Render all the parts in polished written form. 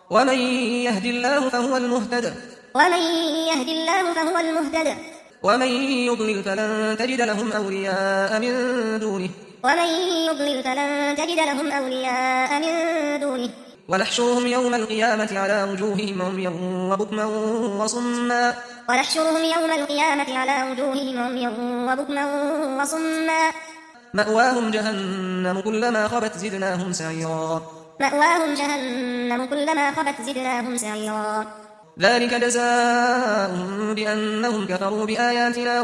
ومن يهد الله فهو المهتد ومن يهد الله فهو المهتد ومن يضلل فلن تجد لهم أولياء من دونه ومن يضلل فلن تجد لهم أولياء من دونه ونحشرهم يوم القيامة على وجوههم عميا وبكما وصما ونحشرهم يوم القيامة على وجوههم عميا وبكما وصما مأواهم جهنم كلما خبت زدناهم سعيرا مأواهم جهنم كلما خبت زدناهم سعيرا ذلك جزاؤهم بأنهم كفروا بآياتنا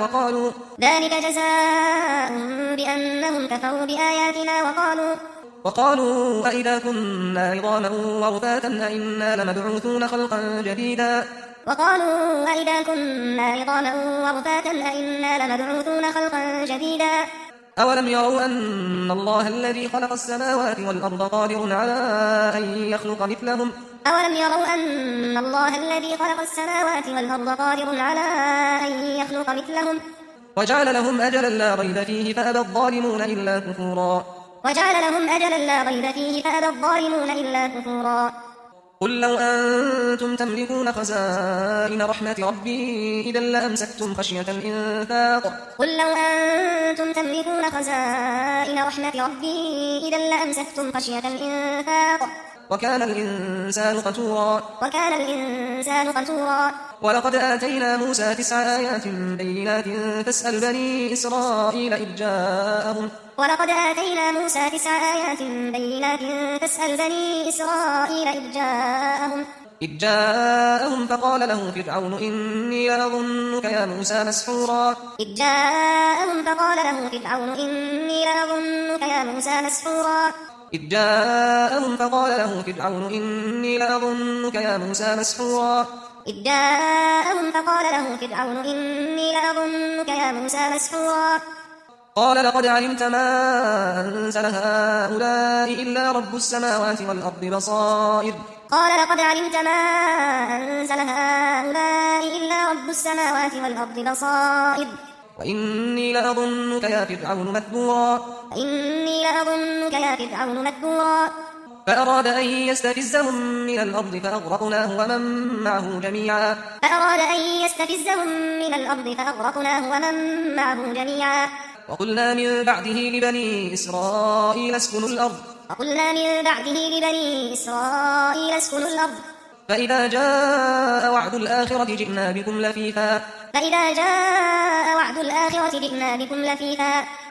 وقالوا أئذا كنا عظاما ورفاتا أئنا لمبعوثون خلقا جديدا أولم يروا أن الله الذي خلق السماوات والأرض قادر على أن يخلق مثلهم وجعل لهم أجلا لا ريب فيه فأبى الظالمون إلا كفورا قل لو أنتم تملكون خزائن رحمة ربي إذا لأمسكتم خشية الإنفاق وكان الإنسان قتورا ولقد آتينا موسى 9 آيات بينات فاسأل بني إسرائيل إذ جاءهم فقال له فرعون إني لأظنك يا موسى مسحورا قال لقد علمت ما أنزل هؤلاء إلا رب السماوات والأرض بصائر وإني لأظنك يا فرعون مثبورا فأراد أن يستفزهم من الأرض فأغرقناه ومن معه جميعا وقلنا من بعده لبني إسرائيل اسكنوا الأرض فإذا جاء وعد الآخرة جئنا بكم لفيفا